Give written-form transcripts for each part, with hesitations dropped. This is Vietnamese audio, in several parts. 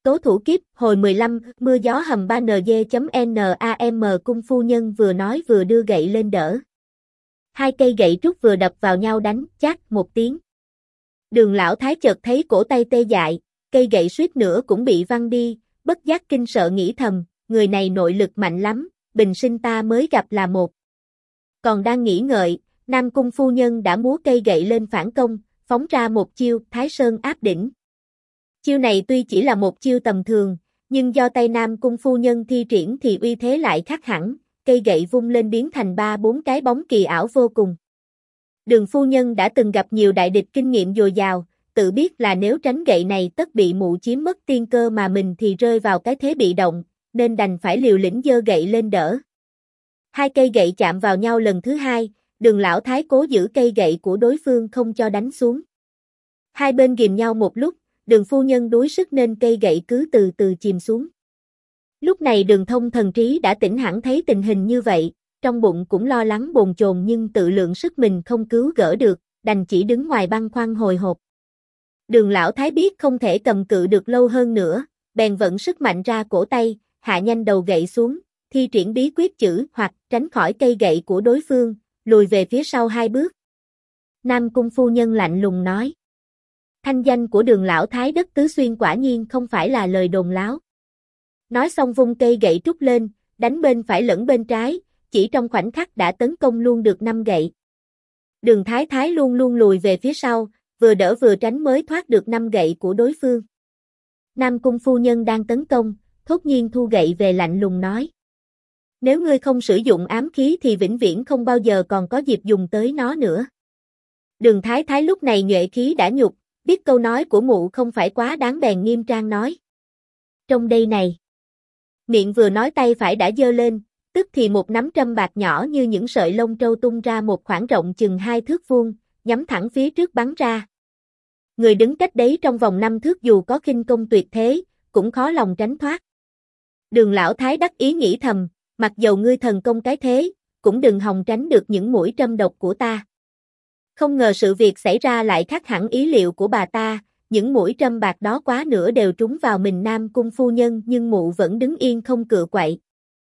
Tố thủ kiếp, hồi 15, mưa gió hầm 3NG.NAM cung phu nhân vừa nói vừa đưa gậy lên đỡ. Hai cây gậy trúc vừa đập vào nhau đánh, chát một tiếng. Đường lão thái chợt thấy cổ tay tê dại, cây gậy suýt nữa cũng bị văng đi, bất giác kinh sợ nghĩ thầm, người này nội lực mạnh lắm, bình sinh ta mới gặp là một. Còn đang nghĩ ngợi, Nam cung phu nhân đã múa cây gậy lên phản công, phóng ra một chiêu Thái Sơn áp đỉnh. Chiêu này tuy chỉ là một chiêu tầm thường, nhưng do tay Nam cung phu nhân thi triển thì uy thế lại khác hẳn, cây gậy vung lên biến thành 3-4 cái bóng kỳ ảo vô cùng. Đường phu nhân đã từng gặp nhiều đại địch kinh nghiệm dồi dào, tự biết là nếu tránh gậy này tất bị mụ chiếm mất tiên cơ mà mình thì rơi vào cái thế bị động, nên đành phải liều lĩnh giơ gậy lên đỡ. Hai cây gậy chạm vào nhau lần thứ hai, Đường lão thái cố giữ cây gậy của đối phương không cho đánh xuống. Hai bên ghìm nhau một lúc, Đường phu nhân đuối sức nên cây gậy cứ từ từ chìm xuống. Lúc này Đường Thông thần trí đã tỉnh hẳn thấy tình hình như vậy, trong bụng cũng lo lắng bồn chồn nhưng tự lượng sức mình không cứu gỡ được, đành chỉ đứng ngoài băn khoăn hồi hộp. Đường lão thái biết không thể cầm cự được lâu hơn nữa, bèn vận sức mạnh ra cổ tay, hạ nhanh đầu gậy xuống, thi triển bí quyết chữ hoặc tránh khỏi cây gậy của đối phương, lùi về phía sau 2 bước. Nam cung phu nhân lạnh lùng nói. Thanh danh của Đường lão thái đất Tứ Xuyên quả nhiên không phải là lời đồn láo. Nói xong vung cây gậy trúc lên, đánh bên phải lẫn bên trái, chỉ trong khoảnh khắc đã tấn công luôn được 5 gậy. Đường thái thái luôn luôn lùi về phía sau, vừa đỡ vừa tránh mới thoát được 5 gậy của đối phương. Nam cung phu nhân đang tấn công, thốt nhiên thu gậy về lạnh lùng nói. Nếu ngươi không sử dụng ám khí thì vĩnh viễn không bao giờ còn có dịp dùng tới nó nữa. Đường thái thái lúc này nhuệ khí đã nhục, biết câu nói của mụ không phải quá đáng bèn nghiêm trang nói. Trong đây này. Miệng vừa nói tay phải đã giơ lên, tức thì một nắm trâm bạc nhỏ như những sợi lông trâu tung ra một khoảng rộng chừng 2 thước vuông, nhắm thẳng phía trước bắn ra. Người đứng cách đấy trong vòng 5 thước dù có khinh công tuyệt thế, cũng khó lòng tránh thoát. Đường lão thái đắc ý nghĩ thầm, mặc dầu ngươi thần công cái thế, cũng đừng hòng tránh được những mũi trâm độc của ta. Không ngờ sự việc xảy ra lại khác hẳn ý liệu của bà ta, những mũi trâm bạc đó quá nửa đều trúng vào mình Nam cung phu nhân nhưng mụ vẫn đứng yên không cựa quậy.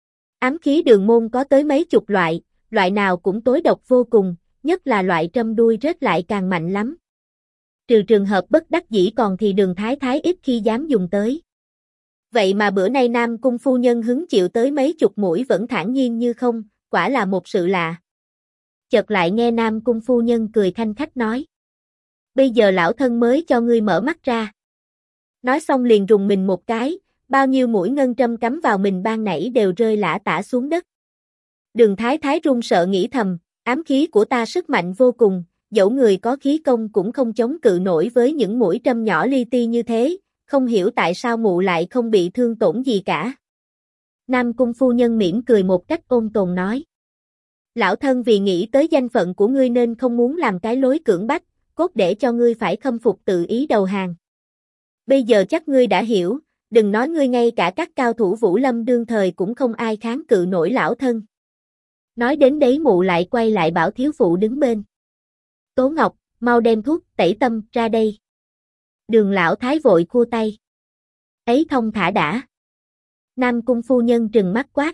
Ám khí Đường môn có tới mấy chục loại, loại nào cũng tối độc vô cùng, nhất là loại trâm đuôi rết lại càng mạnh lắm. Trừ trường hợp bất đắc dĩ còn thì Đường thái thái ít khi dám dùng tới. Vậy mà bữa nay Nam cung phu nhân hứng chịu tới mấy chục mũi vẫn thản nhiên như không, quả là một sự lạ. Chợt lại nghe Nam cung phu nhân cười khanh khách nói. Bây giờ lão thân mới cho ngươi mở mắt ra. Nói xong liền rùng mình một cái, bao nhiêu mũi ngân trâm cắm vào mình ban nãy đều rơi lả tả xuống đất. Đường thái thái run sợ nghĩ thầm, ám khí của ta sức mạnh vô cùng, dẫu người có khí công cũng không chống cự nổi với những mũi trâm nhỏ li ti như thế, không hiểu tại sao mụ lại không bị thương tổn gì cả. Nam cung phu nhân mỉm cười một cách ôn tồn nói. Lão thân vì nghĩ tới danh phận của ngươi nên không muốn làm cái lối cưỡng bách, cốt để cho ngươi phải khâm phục tự ý đầu hàng. Bây giờ chắc ngươi đã hiểu, đừng nói ngươi ngay cả các cao thủ Vũ Lâm đương thời cũng không ai kháng cự nổi lão thân. Nói đến đấy mụ lại quay lại bảo thiếu phụ đứng bên. Tố Ngọc, mau đem thuốc tẩy tâm ra đây. Đường lão thái vội khua tay. Ấy thông thả đã. Nam cung phu nhân trừng mắt quát.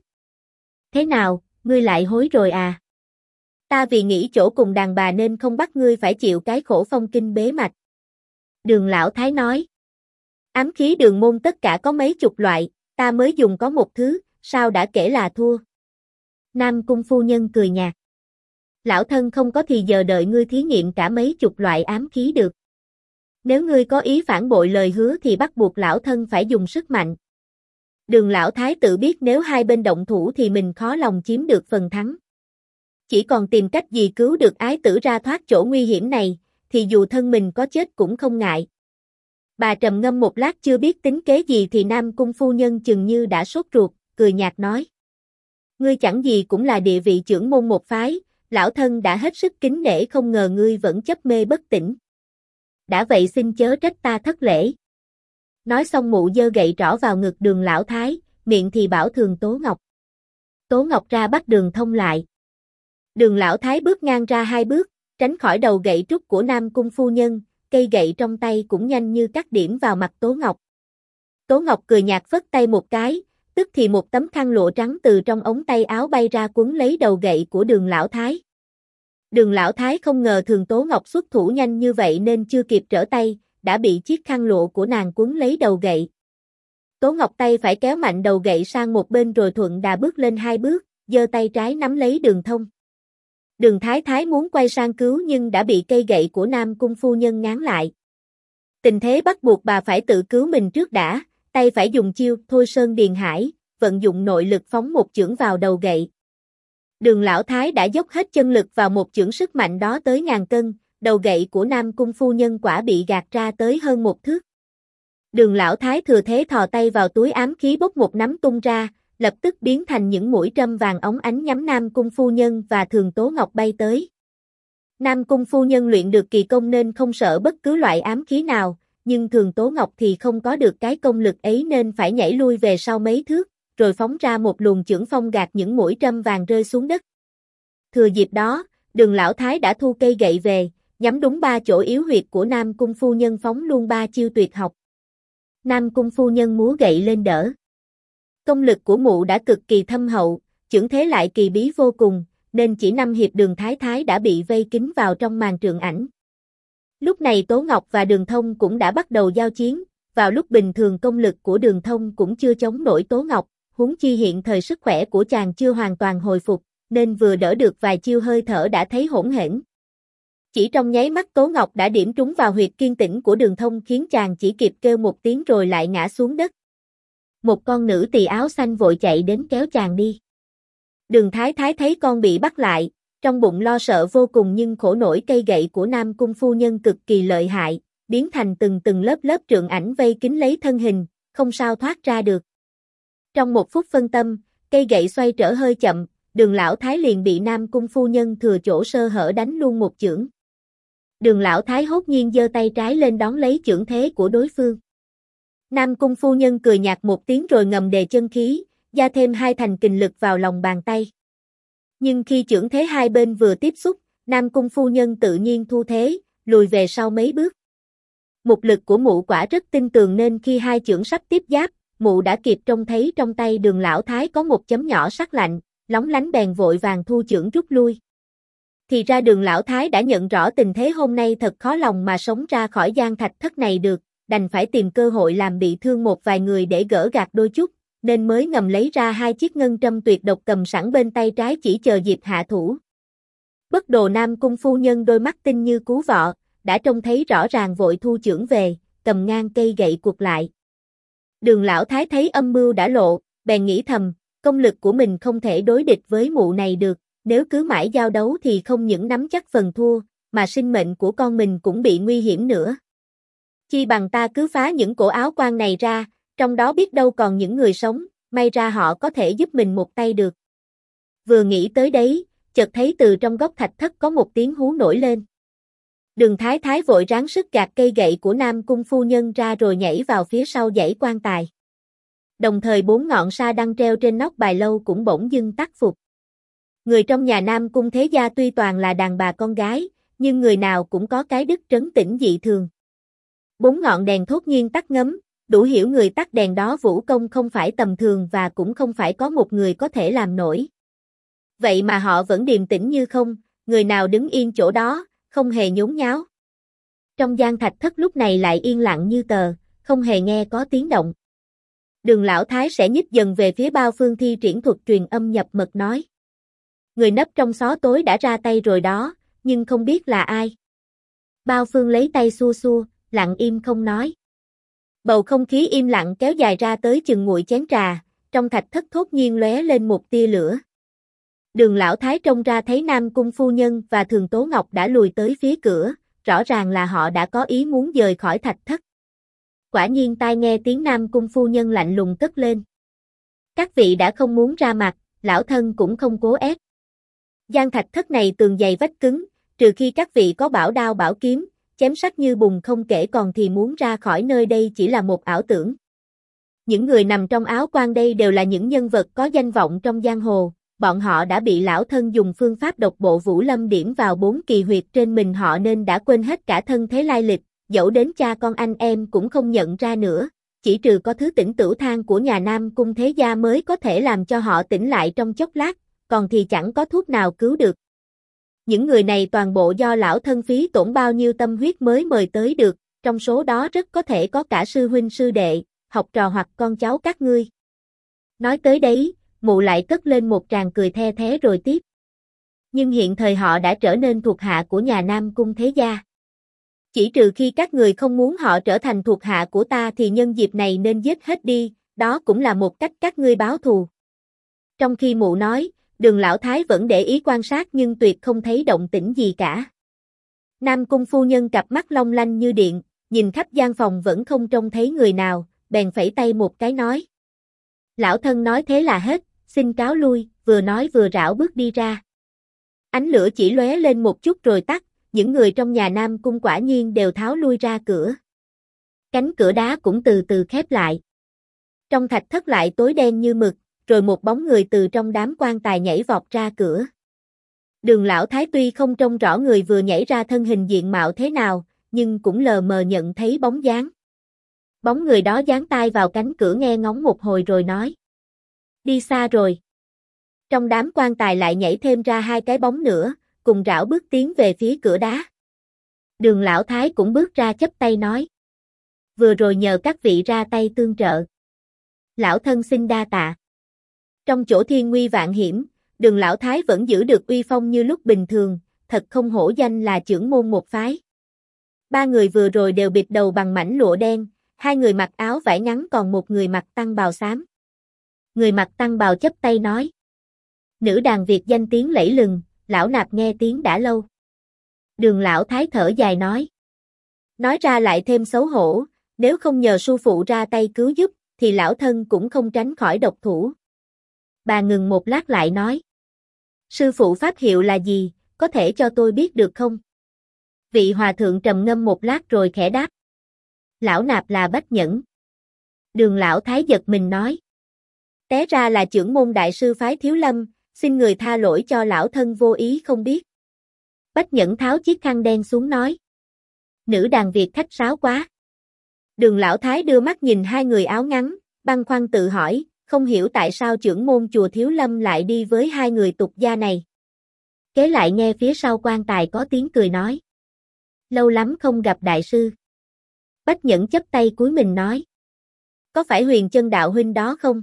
Thế nào, ngươi lại hối rồi à? Ta vì nghĩ chỗ cùng đàn bà nên không bắt ngươi phải chịu cái khổ phong kinh bế mạch. Đường lão thái nói. Ám khí Đường môn tất cả có mấy chục loại, ta mới dùng có một thứ, sao đã kể là thua? Nam cung phu nhân cười nhạt. Lão thân không có thì giờ đợi ngươi thí nghiệm cả mấy chục loại ám khí được. Nếu ngươi có ý phản bội lời hứa thì bắt buộc lão thân phải dùng sức mạnh. Đường lão thái tự biết nếu hai bên động thủ thì mình khó lòng chiếm được phần thắng. Chỉ còn tìm cách gì cứu được ái tử ra thoát chỗ nguy hiểm này, thì dù thân mình có chết cũng không ngại. Bà trầm ngâm một lát chưa biết tính kế gì thì Nam cung phu nhân chừng như đã sốt ruột, cười nhạt nói. Ngươi chẳng gì cũng là địa vị trưởng môn một phái, lão thân đã hết sức kính nể không ngờ ngươi vẫn chấp mê bất tỉnh. Đã vậy xin chớ trách ta thất lễ. Nói xong mụ giơ gậy trỏ vào ngực Đường lão thái, miệng thì bảo thường Tố Ngọc. Tố Ngọc ra bắt Đường Thông lại. Đường lão thái bước ngang ra 2 bước, tránh khỏi đầu gậy trúc của Nam cung phu nhân, cây gậy trong tay cũng nhanh như cắt điểm vào mặt Tố Ngọc. Tố Ngọc cười nhạt phất tay một cái, tức thì một tấm khăn lụa trắng từ trong ống tay áo bay ra quấn lấy đầu gậy của Đường Lão Thái. Đường Lão Thái không ngờ Thường Tố Ngọc xuất thủ nhanh như vậy nên chưa kịp trở tay, đã bị chiếc khăn lụa của nàng quấn lấy đầu gậy. Tố Ngọc tay phải kéo mạnh đầu gậy sang một bên rồi thuận đà bước lên 2 bước, giơ tay trái nắm lấy Đường Thông. Đường Thái Thái muốn quay sang cứu nhưng đã bị cây gậy của Nam Cung phu nhân ngáng lại. Tình thế bắt buộc bà phải tự cứu mình trước đã, tay phải dùng chiêu Thôi Sơn Điền Hải, vận dụng nội lực phóng một chưởng vào đầu gậy. Đường Lão Thái đã dốc hết chân lực vào một chưởng sức mạnh đó tới ngàn cân, đầu gậy của Nam Cung phu nhân quả bị gạt ra tới hơn 1 thước. Đường Lão Thái thừa thế thò tay vào túi ám khí bốc một nắm tung ra, lập tức biến thành những mũi trâm vàng óng ánh nhắm Nam Cung phu nhân và Thường Tố Ngọc bay tới. Nam Cung phu nhân luyện được kỳ công nên không sợ bất cứ loại ám khí nào, nhưng Thường Tố Ngọc thì không có được cái công lực ấy nên phải nhảy lui về sau mấy thước, rồi phóng ra một luồng chưởng phong gạt những mũi trâm vàng rơi xuống đất. Thừa dịp đó, Đường Lão Thái đã thu cây gậy về, nhắm đúng 3 chỗ yếu huyệt của Nam Cung phu nhân phóng luôn 3 chiêu tuyệt học. Nam Cung phu nhân múa gậy lên đỡ. Công lực của mụ đã cực kỳ thâm hậu, chưởng thế lại kỳ bí vô cùng, nên chỉ 5 hiệp Đường Thái Thái đã bị vây kín vào trong màn trượng ảnh. Lúc này Tố Ngọc và Đường Thông cũng đã bắt đầu giao chiến, vào lúc bình thường công lực của Đường Thông cũng chưa chống nổi Tố Ngọc, huống chi hiện thời sức khỏe của chàng chưa hoàn toàn hồi phục, nên vừa đỡ được vài chiêu hơi thở đã thấy hỗn hển. Chỉ trong nháy mắt Tố Ngọc đã điểm trúng vào huyệt kiên tĩnh của Đường Thông khiến chàng chỉ kịp kêu một tiếng rồi lại ngã xuống đất. Một con nữ tỳ áo xanh vội chạy đến kéo chàng đi. Đường Thái Thái thấy con bị bắt lại, trong bụng lo sợ vô cùng nhưng khổ nổi cây gậy của Nam Cung phu nhân cực kỳ lợi hại, biến thành từng lớp trượng ảnh vây kín lấy thân hình, không sao thoát ra được. Trong 1 phút phân tâm, cây gậy xoay trở hơi chậm, Đường Lão Thái liền bị Nam Cung phu nhân thừa chỗ sơ hở đánh luôn một chưởng. Đường Lão Thái hốt nhiên giơ tay trái lên đón lấy chưởng thế của đối phương. Nam Cung phu nhân cười nhạt một tiếng rồi ngầm đề chân khí, gia thêm 2 thành kình lực vào lòng bàn tay. Nhưng khi chưởng thế hai bên vừa tiếp xúc, Nam Cung phu nhân tự nhiên thu thế, lùi về sau mấy bước. Một lực của mụ quả rất tinh tường nên khi 2 chưởng sắp tiếp giáp, mụ đã kịp trông thấy trong tay Đường Lão Thái có một chấm nhỏ sắc lạnh, lóng lánh bèn vội vàng thu chưởng rút lui. Thì ra Đường Lão Thái đã nhận rõ tình thế hôm nay thật khó lòng mà sống ra khỏi gian thạch thất này được, đành phải tìm cơ hội làm bị thương một vài người để gỡ gạc đôi chút, nên mới ngầm lấy ra 2 chiếc ngân trâm tuyệt độc cầm sẵn bên tay trái chỉ chờ dịp hạ thủ. Bất đồ Nam Cung phu nhân đôi mắt tinh như cú vọ, đã trông thấy rõ ràng vội thu chưởng về, cầm ngang cây gậy quật lại. Đường Lão Thái thấy âm mưu đã lộ, bèn nghĩ thầm, công lực của mình không thể đối địch với mụ này được, nếu cứ mãi giao đấu thì không những nắm chắc phần thua, mà sinh mệnh của con mình cũng bị nguy hiểm nữa. Chi bằng ta cứ phá những cổ áo quan này ra, trong đó biết đâu còn những người sống, may ra họ có thể giúp mình một tay được. Vừa nghĩ tới đấy, chợt thấy từ trong góc thạch thất có một tiếng hú nổi lên. Đường Thái Thái vội ráng sức gạt cây gậy của Nam Cung phu nhân ra rồi nhảy vào phía sau dãy quan tài. Đồng thời 4 ngọn sa đăng treo trên nóc bài lâu cũng bỗng dưng tắt phục. Người trong nhà Nam Cung thế gia tuy toàn là đàn bà con gái, nhưng người nào cũng có cái đức trấn tĩnh dị thường. 4 ngọn đèn thốt nhiên tắt ngấm, đủ hiểu người tắt đèn đó vũ công không phải tầm thường và cũng không phải có một người có thể làm nổi. Vậy mà họ vẫn điềm tĩnh như không, người nào đứng yên chỗ đó, không hề nhốn nháo. Trong gian thạch thất lúc này lại yên lặng như tờ, không hề nghe có tiếng động. Đường Lão Thái sẽ nhích dần về phía Bao Phương thi triển thuật truyền âm nhập mật nói. Người nấp trong xó tối đã ra tay rồi đó, nhưng không biết là ai. Bao Phương lấy tay xua xua, lặng im không nói. Bầu không khí im lặng kéo dài ra tới chừng nguội chén trà, trong thạch thất thốt nhiên lóe lên một tia lửa. Đường Lão Thái trông ra thấy Nam Cung phu nhân và Thường Tố Ngọc đã lùi tới phía cửa, rõ ràng là họ đã có ý muốn dời khỏi thạch thất. Quả nhiên tai nghe tiếng Nam Cung phu nhân lạnh lùng cất lên. Các vị đã không muốn ra mặt, lão thân cũng không cố ép. Gian thạch thất này tường dày vách cứng, trừ khi các vị có bảo đao bảo kiếm, chém sắc như bùn không kể còn thì muốn ra khỏi nơi đây chỉ là một ảo tưởng. Những người nằm trong áo quan đây đều là những nhân vật có danh vọng trong giang hồ, bọn họ đã bị lão thân dùng phương pháp độc bộ Vũ Lâm điểm vào 4 kỳ huyệt trên mình họ nên đã quên hết cả thân thế lai lịch, dẫu đến cha con anh em cũng không nhận ra nữa, chỉ trừ có thứ tỉnh tửu thang của nhà Nam Cung Thế Gia mới có thể làm cho họ tỉnh lại trong chốc lát, còn thì chẳng có thuốc nào cứu được. Những người này toàn bộ do lão thân phí tổn bao nhiêu tâm huyết mới mời tới được, trong số đó rất có thể có cả sư huynh sư đệ, học trò hoặc con cháu các ngươi. Nói tới đấy, mụ lại cất lên một tràng cười the thé rồi tiếp. Nhưng hiện thời họ đã trở nên thuộc hạ của nhà Nam Cung Thế Gia. Chỉ trừ khi các người không muốn họ trở thành thuộc hạ của ta thì nhân dịp này nên giết hết đi, đó cũng là một cách các ngươi báo thù. Trong khi mụ nói, Đường lão thái vẫn để ý quan sát nhưng tuyệt không thấy động tĩnh gì cả. Nam Cung phu nhân cặp mắt long lanh như điện, nhìn khắp gian phòng vẫn không trông thấy người nào, bèn phẩy tay một cái nói. Lão thân nói thế là hết, xin cáo lui, vừa nói vừa rảo bước đi ra. Ánh lửa chỉ lóe lên một chút rồi tắt, những người trong nhà Nam Cung quả nhiên đều tháo lui ra cửa. Cánh cửa đá cũng từ từ khép lại. Trong thạch thất lại tối đen như mực, rồi một bóng người từ trong đám quan tài nhảy vọt ra cửa. Đường lão thái tuy không trông rõ người vừa nhảy ra thân hình diện mạo thế nào, nhưng cũng lờ mờ nhận thấy bóng dáng. Bóng người đó dán tai vào cánh cửa nghe ngóng một hồi rồi nói. Đi xa rồi. Trong đám quan tài lại nhảy thêm ra hai cái bóng nữa, cùng rảo bước tiến về phía cửa đá. Đường lão thái cũng bước ra chắp tay nói. Vừa rồi nhờ các vị ra tay tương trợ. Lão thân xin đa tạ. Trong chỗ thiên nguy vạn hiểm, Đường lão thái vẫn giữ được uy phong như lúc bình thường, thật không hổ danh là trưởng môn một phái. Ba người vừa rồi đều bịt đầu bằng mảnh lụa đen, hai người mặc áo vải ngắn còn một người mặc tăng bào xám. Người mặc tăng bào chắp tay nói. Nữ đàn Việt danh tiếng lẫy lừng, lão nạp nghe tiếng đã lâu. Đường lão thái thở dài nói. Nói ra lại thêm xấu hổ, nếu không nhờ sư phụ ra tay cứu giúp, thì lão thân cũng không tránh khỏi độc thủ. Bà ngừng một lát lại nói. Sư phụ pháp hiệu là gì, có thể cho tôi biết được không? Vị hòa thượng trầm ngâm một lát rồi khẽ đáp. Lão nạp là Bách Nhẫn. Đường lão thái giật mình nói. Té ra là trưởng môn đại sư phái Thiếu Lâm, xin người tha lỗi cho lão thân vô ý không biết. Bách Nhẫn tháo chiếc khăn đen xuống nói. Nữ đàn Việt khách sáo quá. Đường lão thái đưa mắt nhìn hai người áo ngắn, băn khoăn tự hỏi, không hiểu tại sao trưởng môn chùa Thiếu Lâm lại đi với hai người tục gia này. Kế lại nghe phía sau quan tài có tiếng cười nói. Lâu lắm không gặp đại sư. Bách Nhẫn chắp tay cúi mình nói. Có phải Huyền Chân đạo huynh đó không?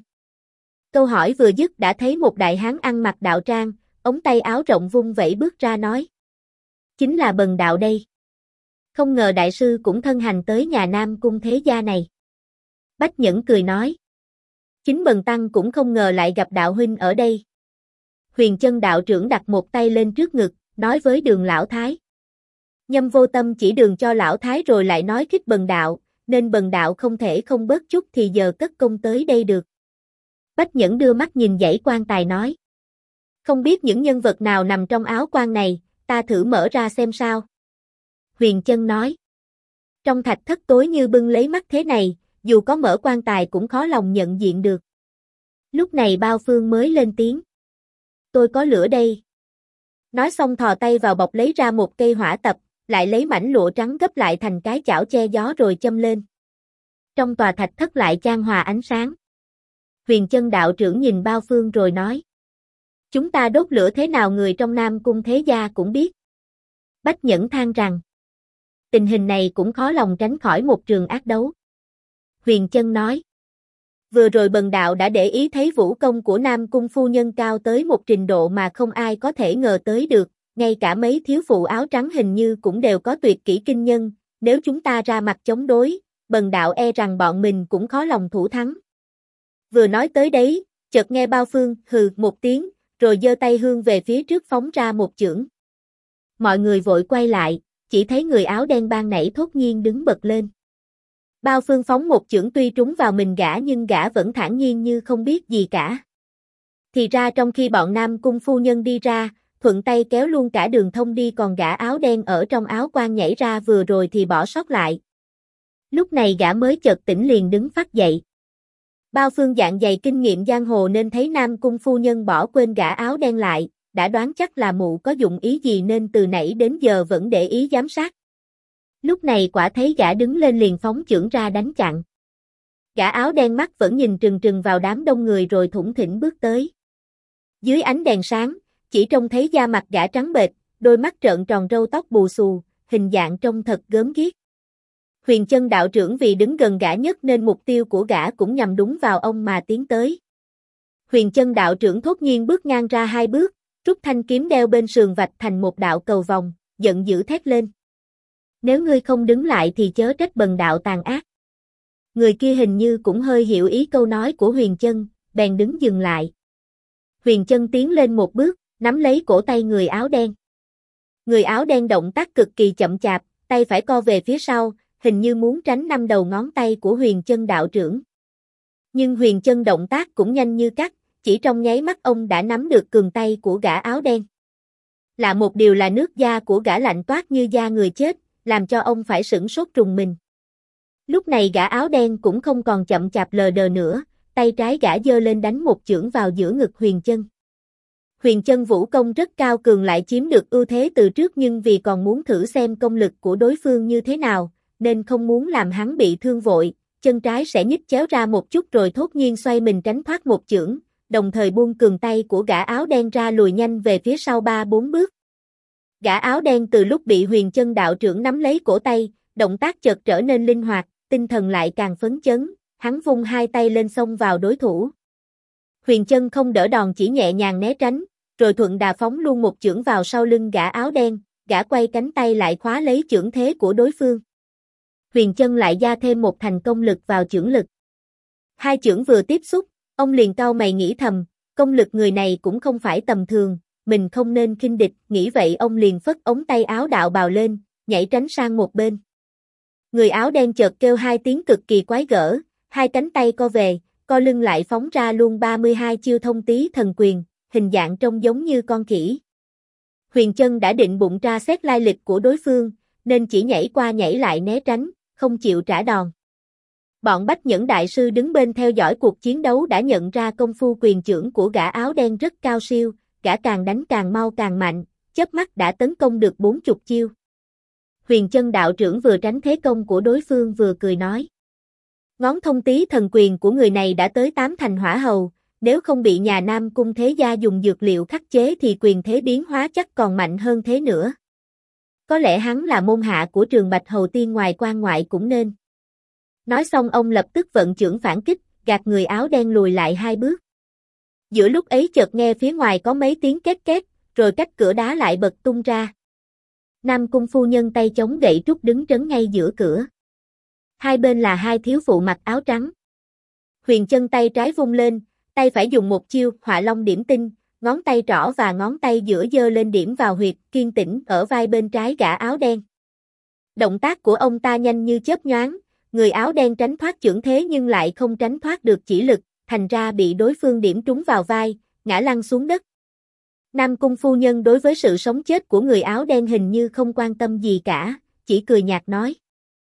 Câu hỏi vừa dứt đã thấy một đại hán ăn mặc đạo trang, ống tay áo rộng vung vẩy bước ra nói. Chính là Bần đạo đây. Không ngờ đại sư cũng thân hành tới nhà Nam Cung Thế Gia này. Bách Nhẫn cười nói. Chính Bần tăng cũng không ngờ lại gặp đạo huynh ở đây. Huyền Chân đạo trưởng đặt một tay lên trước ngực, nói với Đường lão thái. Nhâm vô tâm chỉ đường cho lão thái rồi lại nói khích Bần đạo, nên Bần đạo không thể không bớt chút thì giờ cất công tới đây được. Bách Nhẫn đưa mắt nhìn dãy quan tài nói. Không biết những nhân vật nào nằm trong áo quan này, ta thử mở ra xem sao. Huyền Chân nói. Trong thạch thất tối như bưng lấy mắt thế này, dù có mở quan tài cũng khó lòng nhận diện được. Lúc này Bao Phương mới lên tiếng. Tôi có lửa đây. Nói xong thò tay vào bọc lấy ra một cây hỏa tập, lại lấy mảnh lụa trắng gấp lại thành cái chảo che gió rồi châm lên. Trong tòa thạch thất lại chan hòa ánh sáng. Huyền Chân đạo trưởng nhìn Bao Phương rồi nói. Chúng ta đốt lửa thế nào người trong Nam Cung Thế Gia cũng biết. Bách Nhẫn than rằng. Tình hình này cũng khó lòng tránh khỏi một trường ác đấu. Huyền Chân nói. Vừa rồi Bần đạo đã để ý thấy vũ công của Nam Cung phu nhân cao tới một trình độ mà không ai có thể ngờ tới được, ngay cả mấy thiếu phụ áo trắng hình như cũng đều có tuyệt kỹ kinh nhân, nếu chúng ta ra mặt chống đối, Bần đạo e rằng bọn mình cũng khó lòng thủ thắng. Vừa nói tới đấy, chợt nghe Bao Phương hừ một tiếng, rồi giơ tay hương về phía trước phóng ra một chưởng. Mọi người vội quay lại, chỉ thấy người áo đen ban nãy thốt nhiên đứng bật lên. Bao Phương phóng một chưởng tuy trúng vào mình gã nhưng gã vẫn thản nhiên như không biết gì cả. Thì ra trong khi bọn Nam Cung phu nhân đi ra, thuận tay kéo luôn cả đường thông đi còn gã áo đen ở trong áo quan nhảy ra vừa rồi thì bỏ sót lại. Lúc này gã mới chợt tỉnh liền đứng phát dậy. Bao Phương dạng dày kinh nghiệm giang hồ nên thấy Nam Cung phu nhân bỏ quên gã áo đen lại, đã đoán chắc là mụ có dụng ý gì nên từ nãy đến giờ vẫn để ý giám sát. Lúc này quả thấy gã đứng lên liền phóng chưởng ra đánh chặn. Gã áo đen mắt vẫn nhìn trừng trừng vào đám đông người rồi thủng thỉnh bước tới. Dưới ánh đèn sáng, chỉ trông thấy da mặt gã trắng bệch, đôi mắt trợn tròn râu tóc bù xù, hình dạng trông thật gớm ghiếc. Huyền Chân đạo trưởng vì đứng gần gã nhất nên mục tiêu của gã cũng nhằm đúng vào ông mà tiến tới. Huyền Chân đạo trưởng thốt nhiên bước ngang ra 2 bước, rút thanh kiếm đeo bên sườn vạch thành một đạo cầu vòng, giận dữ thét lên. Nếu ngươi không đứng lại thì chớ trách bần đạo tàn ác. Người kia hình như cũng hơi hiểu ý câu nói của Huyền Chân, bèn đứng dừng lại. Huyền Chân tiến lên một bước, nắm lấy cổ tay người áo đen. Người áo đen động tác cực kỳ chậm chạp, tay phải co về phía sau, hình như muốn tránh 5 đầu ngón tay của Huyền Chân đạo trưởng. Nhưng Huyền Chân động tác cũng nhanh như cắt, chỉ trong nháy mắt ông đã nắm được cườn tay của gã áo đen. Lạ một điều là nước da của gã lạnh toát như da người chết, làm cho ông phải sửng sốt rùng mình. Lúc này gã áo đen cũng không còn chậm chạp lờ đờ nữa, tay trái gã giơ lên đánh một chưởng vào giữa ngực Huyền Chân. Huyền Chân vũ công rất cao cường lại chiếm được ưu thế từ trước nhưng vì còn muốn thử xem công lực của đối phương như thế nào, nên không muốn làm hắn bị thương vội, chân trái sẽ nhích chéo ra một chút rồi thốt nhiên xoay mình tránh thoát một chưởng, đồng thời buông cườn tay của gã áo đen ra lùi nhanh về phía sau 3-4 bước. Gã áo đen từ lúc bị Huyền Chân đạo trưởng nắm lấy cổ tay, động tác chợt trở nên linh hoạt, tinh thần lại càng phấn chấn, hắn vung 2 tay lên xông vào đối thủ. Huyền Chân không đỡ đòn chỉ nhẹ nhàng né tránh, rồi thuận đà phóng luôn một chưởng vào sau lưng gã áo đen, gã quay cánh tay lại khóa lấy chưởng thế của đối phương. Huyền Chân lại gia thêm một thành công lực vào chưởng lực. 2 chưởng vừa tiếp xúc, ông liền cau mày nghĩ thầm, công lực người này cũng không phải tầm thường, mình không nên khinh địch, nghĩ vậy ông liền phất ống tay áo đạo bào lên, nhảy tránh sang một bên. Người áo đen chợt kêu 2 tiếng cực kỳ quái gở, 2 cánh tay co về, co lưng lại phóng ra luôn 32 chiêu thông tí thần quyền, hình dạng trông giống như con khỉ. Huyền Chân đã định bụng tra xét lai lịch của đối phương, nên chỉ nhảy qua nhảy lại né tránh, không chịu trả đòn. Bọn Bách Nhẫn đại sư đứng bên theo dõi cuộc chiến đấu đã nhận ra công phu quyền chưởng của gã áo đen rất cao siêu, gã càng đánh càng mau càng mạnh, chớp mắt đã tấn công được 40 chiêu. Huyền Chân đạo trưởng vừa tránh thế công của đối phương vừa cười nói. Ngón thông tí thần quyền của người này đã tới 8 thành hỏa hầu, nếu không bị nhà Nam Cung Thế Gia dùng dược liệu khắc chế thì quyền thế biến hóa chắc còn mạnh hơn thế nữa. Có lẽ hắn là môn hạ của Trường Bạch Hầu Tiên ngoài quan ngoại cũng nên. Nói xong ông lập tức vận chưởng phản kích, gạt người áo đen lùi lại 2 bước. Giữa lúc ấy chợt nghe phía ngoài có mấy tiếng két két, rồi cách cửa đá lại bật tung ra. Nam Cung phu nhân tay chống gậy trúc đứng trấn ngay giữa cửa. Hai bên là 2 thiếu phụ mặc áo trắng. Huyền Chân tay trái vung lên, tay phải dùng một chiêu Họa Long điểm tinh, ngón tay trỏ và ngón tay giữa giơ lên điểm vào huyệt kiên tĩnh ở vai bên trái gã áo đen. Động tác của ông ta nhanh như chớp nhoáng, người áo đen tránh thoát chưởng thế nhưng lại không tránh thoát được chỉ lực, thành ra bị đối phương điểm trúng vào vai, ngã lăn xuống đất. Nam Cung phu nhân đối với sự sống chết của người áo đen hình như không quan tâm gì cả, chỉ cười nhạt nói.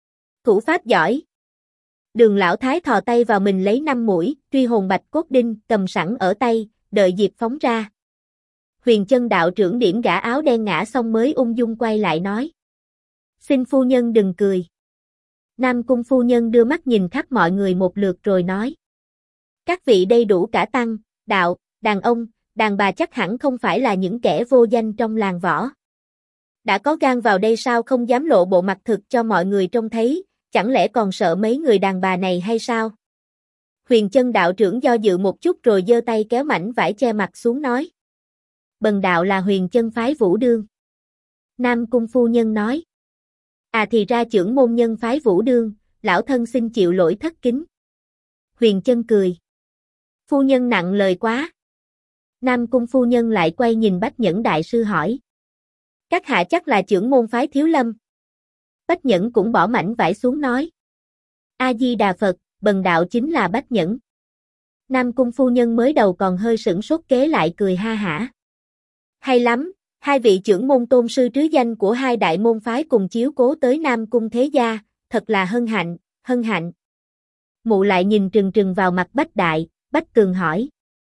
Thủ pháp giỏi. Đường lão thái thò tay vào mình lấy 5 mũi, truy hồn bạch cốt đinh cầm sẵn ở tay, đợi dịp phóng ra. Huyền Chân đạo trưởng điểm gã áo đen ngã xong mới ung dung quay lại nói. Xin phu nhân đừng cười. Nam Cung phu nhân đưa mắt nhìn khắp mọi người một lượt rồi nói. Các vị đây đủ cả tăng, đạo, đàn ông, đàn bà chắc hẳn không phải là những kẻ vô danh trong làng võ. Đã có gan vào đây sao không dám lộ bộ mặt thực cho mọi người trông thấy, chẳng lẽ còn sợ mấy người đàn bà này hay sao? Huyền Chân đạo trưởng do dự một chút rồi giơ tay kéo mảnh vải che mặt xuống nói. Bần đạo là Huyền Chân phái Vũ Đương. Nam Cung phu nhân nói. À thì ra trưởng môn nhân phái Vũ Đương, lão thân xin chịu lỗi thất kính. Huyền Chân cười. Phu nhân nặng lời quá. Nam Cung phu nhân lại quay nhìn Bách Nhẫn đại sư hỏi. Các hạ chắc là trưởng môn phái Thiếu Lâm. Bách Nhẫn cũng bỏ mảnh vải xuống nói. A-di-đà Phật, bần đạo chính là Bách Nhẫn. Nam Cung phu nhân mới đầu còn hơi sửng sốt kế lại cười ha hả. Hay lắm, 2 vị trưởng môn tôn sư trứ danh của 2 đại môn phái cùng chiếu cố tới Nam Cung Thế Gia, thật là hân hạnh, hân hạnh. Mụ lại nhìn trừng trừng vào mặt Bách Đại, Bách Cường hỏi.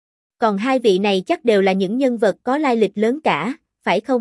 Còn 2 vị này chắc đều là những nhân vật có lai lịch lớn cả, phải không?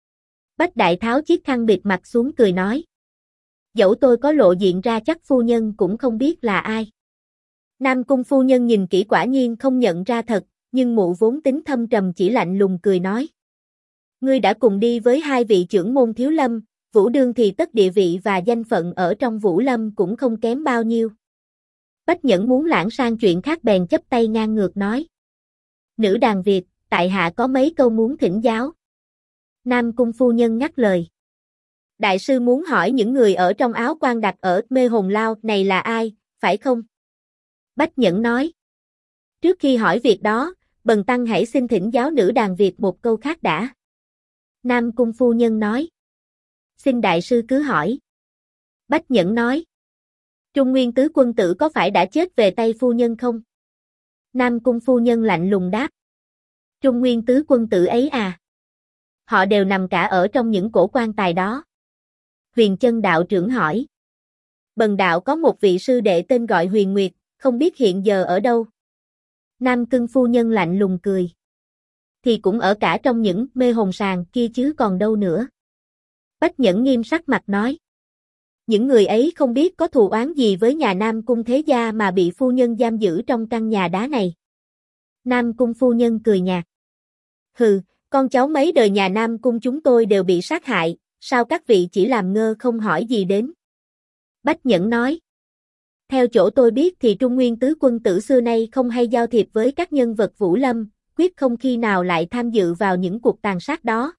Bách Đại tháo chiếc khăn bịt mặt xuống cười nói. Dẫu tôi có lộ diện ra chắc phu nhân cũng không biết là ai. Nam Cung phu nhân nhìn kỹ quả nhiên không nhận ra thật, nhưng mụ vốn tính thâm trầm chỉ lạnh lùng cười nói. Ngươi đã cùng đi với hai vị trưởng môn thiếu lâm, Vũ Đương thì tất địa vị và danh phận ở trong Vũ Lâm cũng không kém bao nhiêu. Bách Nhẫn muốn lãng sang chuyện khác bèn chắp tay ngang ngược nói. Nữ đàn Việt, tại hạ có mấy câu muốn thỉnh giáo. Nam Cung phu nhân ngắt lời. Đại sư muốn hỏi những người ở trong áo quan đặt ở Mê Hồn Lao này là ai, phải không? Bách Nhẫn nói. Trước khi hỏi việc đó, bần tăng hãy xin thỉnh giáo nữ đàn Việt một câu khác đã. Nam Cung phu nhân nói. Xin đại sư cứ hỏi. Bách Nhẫn nói. Trung Nguyên tứ quân tử có phải đã chết về tay phu nhân không? Nam Cung phu nhân lạnh lùng đáp. Trung Nguyên tứ quân tử ấy à? Họ đều nằm cả ở trong những cổ quan tài đó. Huyền Chân đạo trưởng hỏi. Bần đạo có một vị sư đệ tên gọi Huyền Nguyệt, không biết hiện giờ ở đâu. Nam Cung phu nhân lạnh lùng cười. Thì cũng ở cả trong những mê hồn sàng kia chứ còn đâu nữa. Bách Nhẫn nghiêm sắc mặt nói. Những người ấy không biết có thù oán gì với nhà Nam Cung thế gia mà bị phu nhân giam giữ trong căn nhà đá này. Nam Cung phu nhân cười nhạt. Hừ, con cháu mấy đời nhà Nam Cung chúng tôi đều bị sát hại, sao các vị chỉ làm ngơ không hỏi gì đến? Bách Nhẫn nói. Theo chỗ tôi biết thì Trung Nguyên tứ quân tử xưa nay không hay giao thiệp với các nhân vật Vũ Lâm, quyết không khi nào lại tham dự vào những cuộc tàn sát đó,